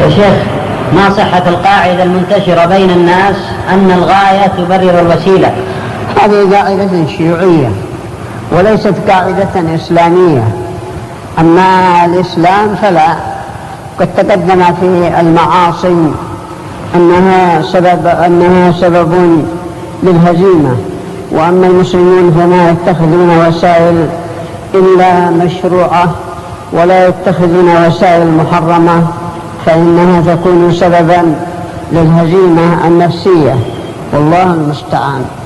يا شيخ، ما صحة القاعدة المنتشرة بين الناس أن الغاية تبرر الوسيلة؟ هذه قاعدة شيوعية وليست قاعدة إسلامية. أما الإسلام فلا، قد تقدم في المعاصي أنها سبب للهزيمة، وأما المسلمون فما يتخذون وسائل إلا مشروعة ولا يتخذون وسائل محرمة، فإنها تكون سببا للهزيمة النفسية، والله المستعان.